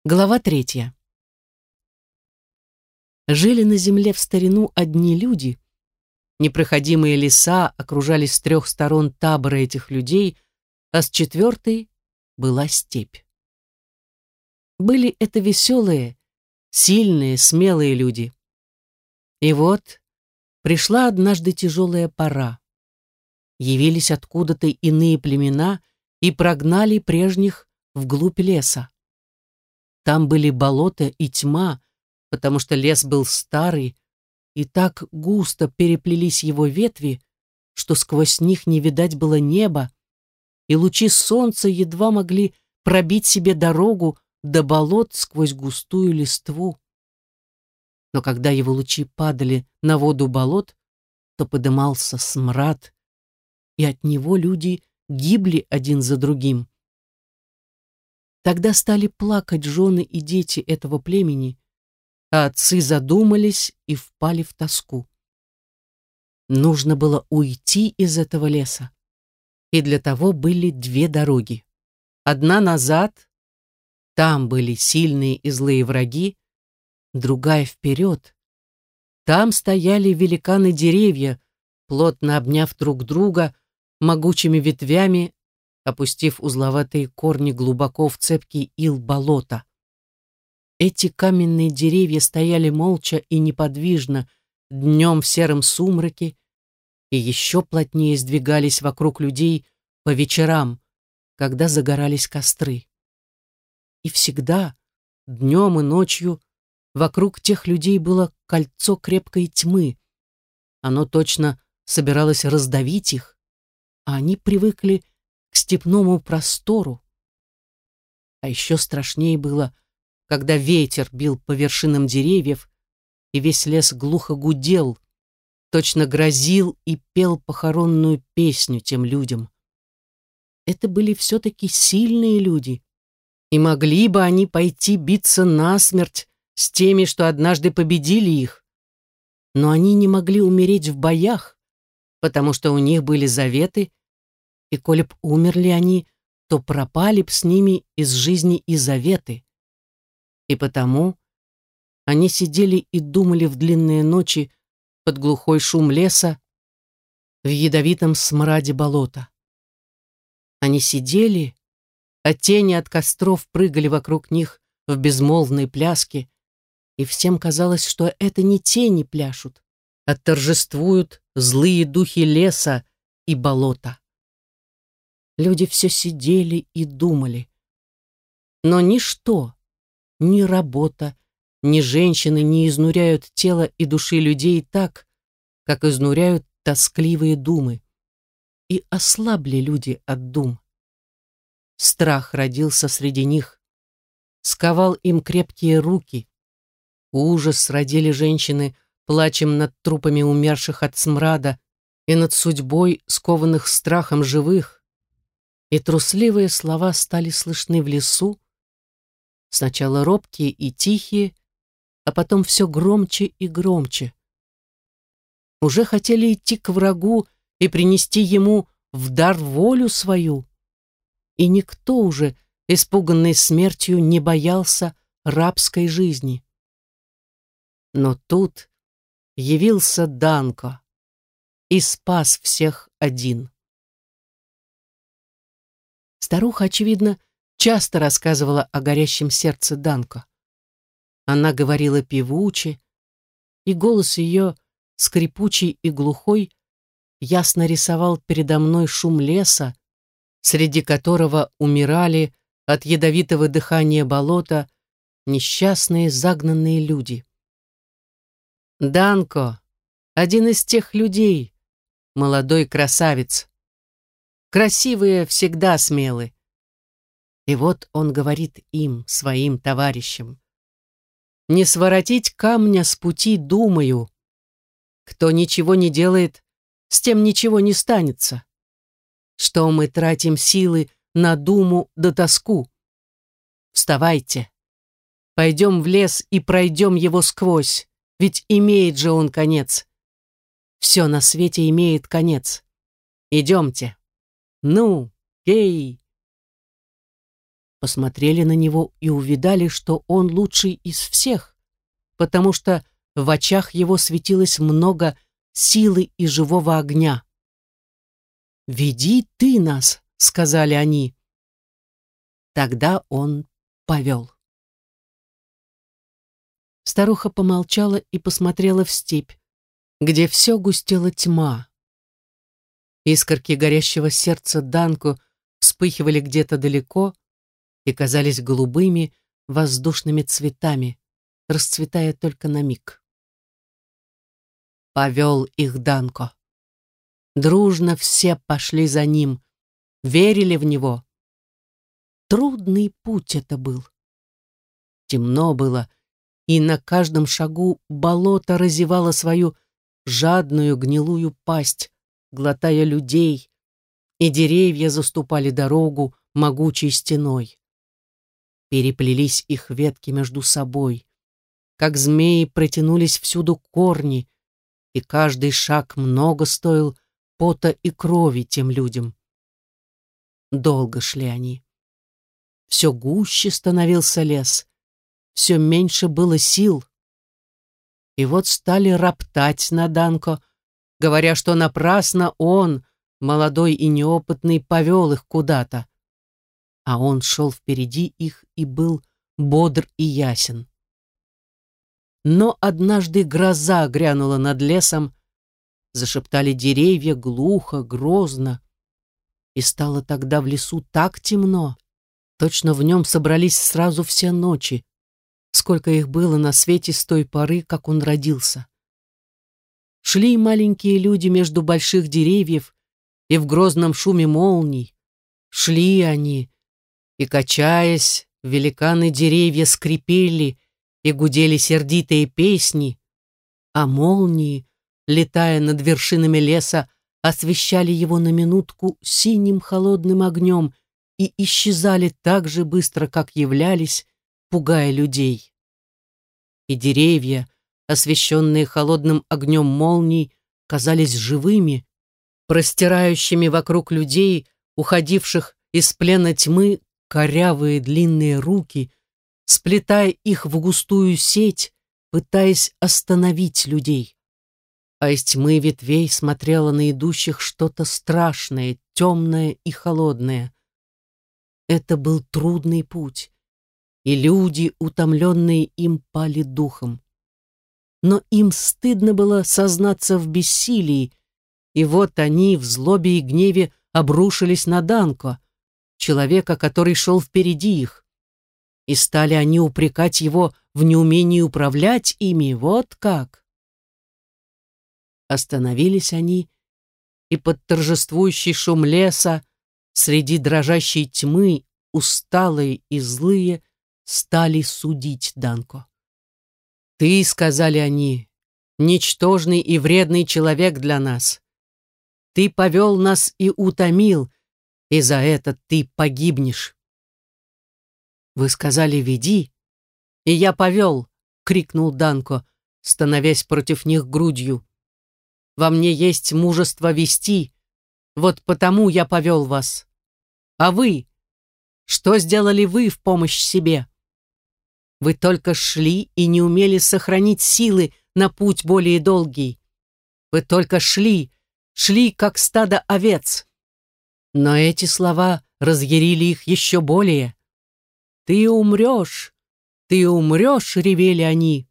Глава 3. Жили на земле в старину одни люди. Непроходимые леса окружали с 3 сторон табора этих людей, а с 4 была степь. Были это веселые, сильные, смелые люди. И вот пришла однажды тяжелая пора. Явились откуда-то иные племена и прогнали прежних вглубь леса. Там были болота и тьма, потому что лес был старый, и так густо переплелись его ветви, что сквозь них не видать было неба, и лучи солнца едва могли пробить себе дорогу до болот сквозь густую листву. Но когда его лучи падали на воду болот, то подымался смрад, и от него люди гибли один за другим. Тогда стали плакать жены и дети этого племени, а отцы задумались и впали в тоску. Нужно было уйти из этого леса, и для того были 2 дороги. Одна назад, там были сильные и злые враги, другая вперед. Там стояли великаны-деревья, плотно обняв друг друга могучими ветвями, опустив узловатые корни глубоко в цепкий ил болота. Эти каменные деревья стояли молча и неподвижно днем в сером сумраке и еще плотнее сдвигались вокруг людей по вечерам, когда загорались костры. И всегда, днем и ночью, вокруг тех людей было кольцо крепкой тьмы. Оно точно собиралось раздавить их, а они привыкли к степному простору. А еще страшнее было, когда ветер бил по вершинам деревьев, и весь лес глухо гудел, точно грозил и пел похоронную песню тем людям. Это были все-таки сильные люди, и могли бы они пойти биться насмерть с теми, что однажды победили их. Но они не могли умереть в боях, потому что у них были заветы, и коли б умерли они, то пропали б с ними из жизни и заветы. И потому они сидели и думали в длинные ночи под глухой шум леса, в ядовитом смраде болота. Они сидели, а тени от костров прыгали вокруг них в безмолвной пляске, и всем казалось, что это не тени пляшут, а торжествуют злые духи леса и болота. Люди все сидели и думали. Но ничто, ни работа, ни женщины не изнуряют тела и души людей так, как изнуряют тоскливые думы. И ослабли люди от дум. Страх родился среди них, сковал им крепкие руки. Ужас родили женщины плачем над трупами умерших от смрада и над судьбой скованных страхом живых. И трусливые слова стали слышны в лесу, сначала робкие и тихие, а потом все громче и громче. Уже хотели идти к врагу и принести ему в дар волю свою, и никто уже, испуганный смертью, не боялся рабской жизни. Но тут явился Данко и спас всех один. Старуха, очевидно, часто рассказывала о горящем сердце Данко. Она говорила певуче, и голос ее, скрипучий и глухой, ясно рисовал передо мной шум леса, среди которого умирали от ядовитого дыхания болота несчастные загнанные люди. Данко — один из тех людей, молодой красавец. Красивые всегда смелы. И вот он говорит им, своим товарищам: «Не своротить камня с пути, думаю. Кто ничего не делает, с тем ничего не станется. Что мы тратим силы на думу да тоску? Вставайте, пойдем в лес и пройдем его сквозь, ведь имеет же он конец. Все на свете имеет конец. Идемте. Ну, эй!» посмотрели на него и увидали, что он лучший из всех, потому что в очах его светилось много силы и живого огня. «Веди ты нас», — сказали они. Тогда он повел. Старуха помолчала и посмотрела в степь, где все густела тьма. Искорки горящего сердца Данко вспыхивали где-то далеко и казались голубыми воздушными цветами, расцветая только на миг. Повел их Данко. Дружно все пошли за ним, верили в него. Трудный путь это был. Темно было, и на каждом шагу болото разевало свою жадную гнилую пасть, глотая людей, и деревья заступали дорогу могучей стеной. Переплелись их ветки между собой, как змеи протянулись всюду корни, и каждый шаг много стоил пота и крови тем людям. Долго шли они. Все гуще становился лес, все меньше было сил. И вот стали роптать на Данко, говоря, что напрасно он, молодой и неопытный, повел их куда-то. А он шел впереди их и был бодр и ясен. Но однажды гроза грянула над лесом, зашептали деревья глухо, грозно, и стало тогда в лесу так темно, точно в нем собрались сразу все ночи, сколько их было на свете с той поры, как он родился. Шли маленькие люди между больших деревьев и в грозном шуме молний. Шли они, и, качаясь, великаны деревья скрипели и гудели сердитые песни, а молнии, летая над вершинами леса, освещали его на минутку синим холодным огнем и исчезали так же быстро, как являлись, пугая людей. И деревья, освещенные холодным огнем молний, казались живыми, простирающими вокруг людей, уходивших из плена тьмы, корявые длинные руки, сплетая их в густую сеть, пытаясь остановить людей. А из тьмы ветвей смотрело на идущих что-то страшное, темное и холодное. Это был трудный путь, и люди, утомленные им, пали духом. Но им стыдно было сознаться в бессилии, и вот они в злобе и гневе обрушились на Данко, человека, который шел впереди их. И стали они упрекать его в неумении управлять ими, вот как. Остановились они, и под торжествующий шум леса, среди дрожащей тьмы, усталые и злые, стали судить Данко. «Ты, — сказали они, — ничтожный и вредный человек для нас. Ты повел нас и утомил, и за это ты погибнешь». «Вы сказали, веди, и я повел», — крикнул Данко, становясь против них грудью. «Во мне есть мужество вести, вот потому я повел вас. А вы? Что сделали вы в помощь себе? Вы только шли и не умели сохранить силы на путь более долгий. Вы только шли, как стадо овец». Но эти слова разъярили их еще более. Ты умрешь, — ревели они.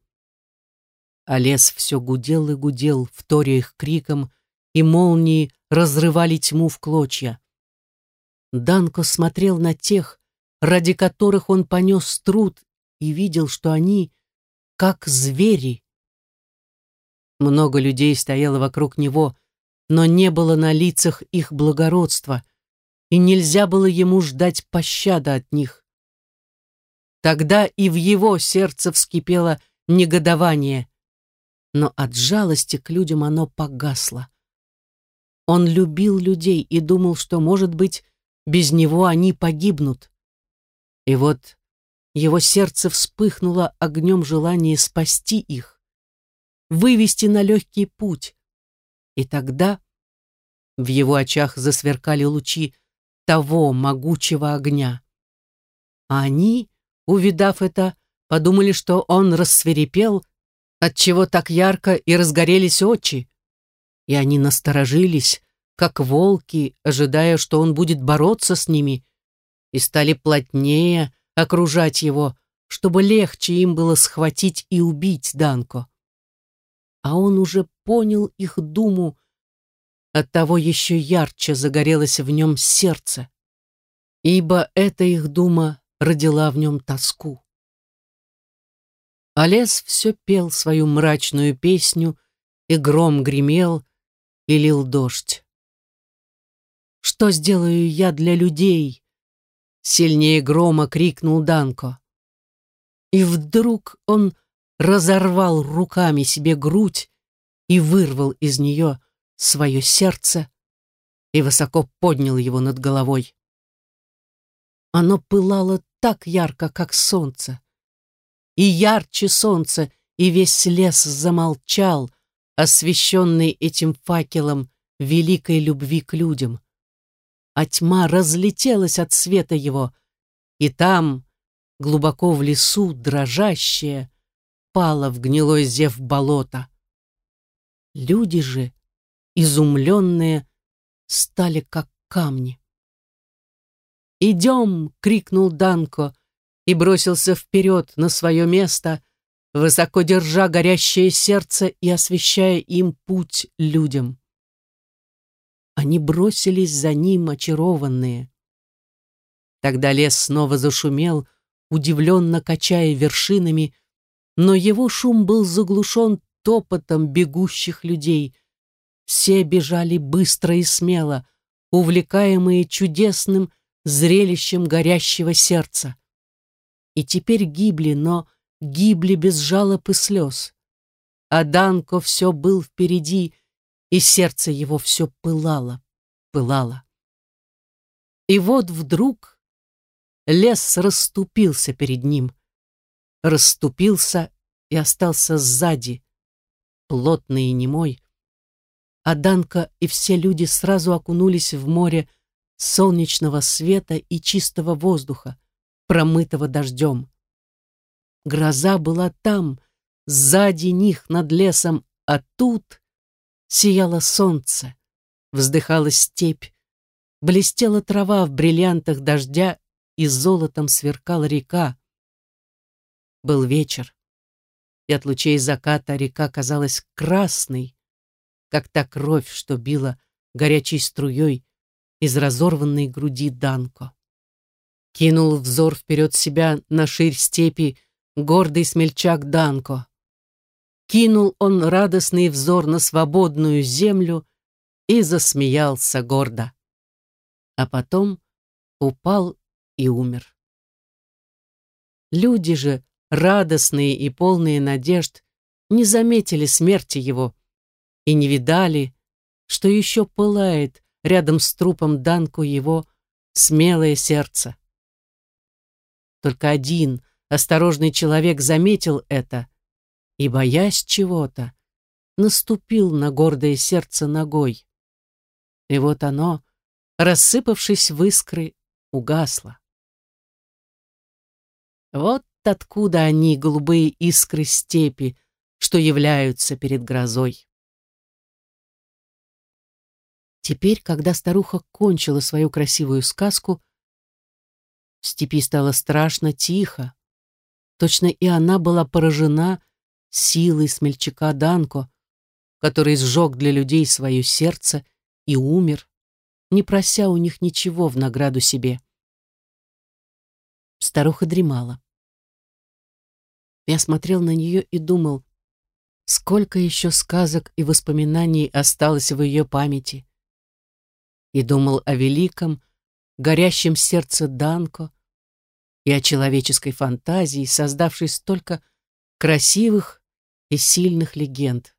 А лес все гудел и гудел, вторя их криком, и молнии разрывали тьму в клочья. Данко смотрел на тех, ради которых он понес труд, и видел, что они как звери. Много людей стояло вокруг него, но не было на лицах их благородства, и нельзя было ему ждать пощады от них. Тогда и в его сердце вскипело негодование, но от жалости к людям оно погасло. Он любил людей и думал, что, может быть, без него они погибнут. И вот его сердце вспыхнуло огнем желания спасти их, вывести на легкий путь. И тогда в его очах засверкали лучи того могучего огня. А они, увидав это, подумали, что он рассвирепел, отчего так ярко и разгорелись очи. И они насторожились, как волки, ожидая, что он будет бороться с ними, и стали плотнее окружать его, чтобы легче им было схватить и убить Данко. А он уже понял их думу, оттого еще ярче загорелось в нем сердце, ибо эта их дума родила в нем тоску. А лес все пел свою мрачную песню, и гром гремел, и лил дождь. «Что сделаю я для людей?» Сильнее грома крикнул Данко. И вдруг он разорвал руками себе грудь и вырвал из нее свое сердце и высоко поднял его над головой. Оно пылало так ярко, как солнце. И ярче солнца, и весь лес замолчал, освещенный этим факелом великой любви к людям. А тьма разлетелась от света его, и там, глубоко в лесу, дрожащая, пала в гнилой зев болота. Люди же, изумленные, стали как камни. «Идем!» — крикнул Данко и бросился вперед на свое место, высоко держа горящее сердце и освещая им путь людям. Они бросились за ним, очарованные. Тогда лес снова зашумел, удивленно качая вершинами, но его шум был заглушен топотом бегущих людей. Все бежали быстро и смело, увлекаемые чудесным зрелищем горящего сердца. И теперь гибли, но гибли без жалоб и слез. А Данко все был впереди, и сердце его все пылало, пылало. И вот вдруг лес расступился перед ним, расступился и остался сзади, плотный и немой, а Данко и все люди сразу окунулись в море солнечного света и чистого воздуха, промытого дождем. Гроза была там, сзади них, над лесом, а тут сияло солнце, вздыхала степь, блестела трава в бриллиантах дождя и золотом сверкала река. Был вечер, и от лучей заката река казалась красной, как та кровь, что била горячей струей из разорванной груди Данко. Кинул взор вперед себя на ширь степи гордый смельчак Данко. Кинул он радостный взор на свободную землю и засмеялся гордо. А потом упал и умер. Люди же, радостные и полные надежд, не заметили смерти его и не видали, что еще пылает рядом с трупом Данко его смелое сердце. Только один осторожный человек заметил это и, боясь чего-то, наступил на гордое сердце ногой. И вот оно, рассыпавшись в искры, угасло. Вот откуда они, голубые искры степи, что являются перед грозой. Теперь, когда старуха кончила свою красивую сказку, в степи стало страшно тихо. Точно и она была поражена силой смельчака Данко, который сжег для людей свое сердце и умер, не прося у них ничего в награду себе. Старуха дремала. Я смотрел на нее и думал, сколько еще сказок и воспоминаний осталось в ее памяти. И думал о великом, горящем сердце Данко и о человеческой фантазии, создавшей столько красивых и сильных легенд.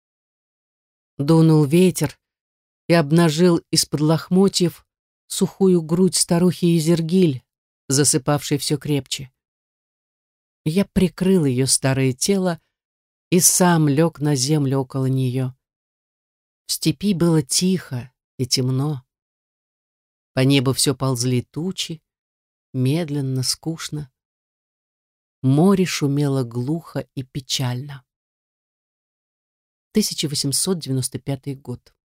Дунул ветер и обнажил из-под лохмотьев сухую грудь старухи Изергиль, засыпавшей все крепче. Я прикрыл ее старое тело и сам лег на землю около нее. В степи было тихо и темно. По небу все ползли тучи, медленно, скучно. Море шумело глухо и печально. 1895 год.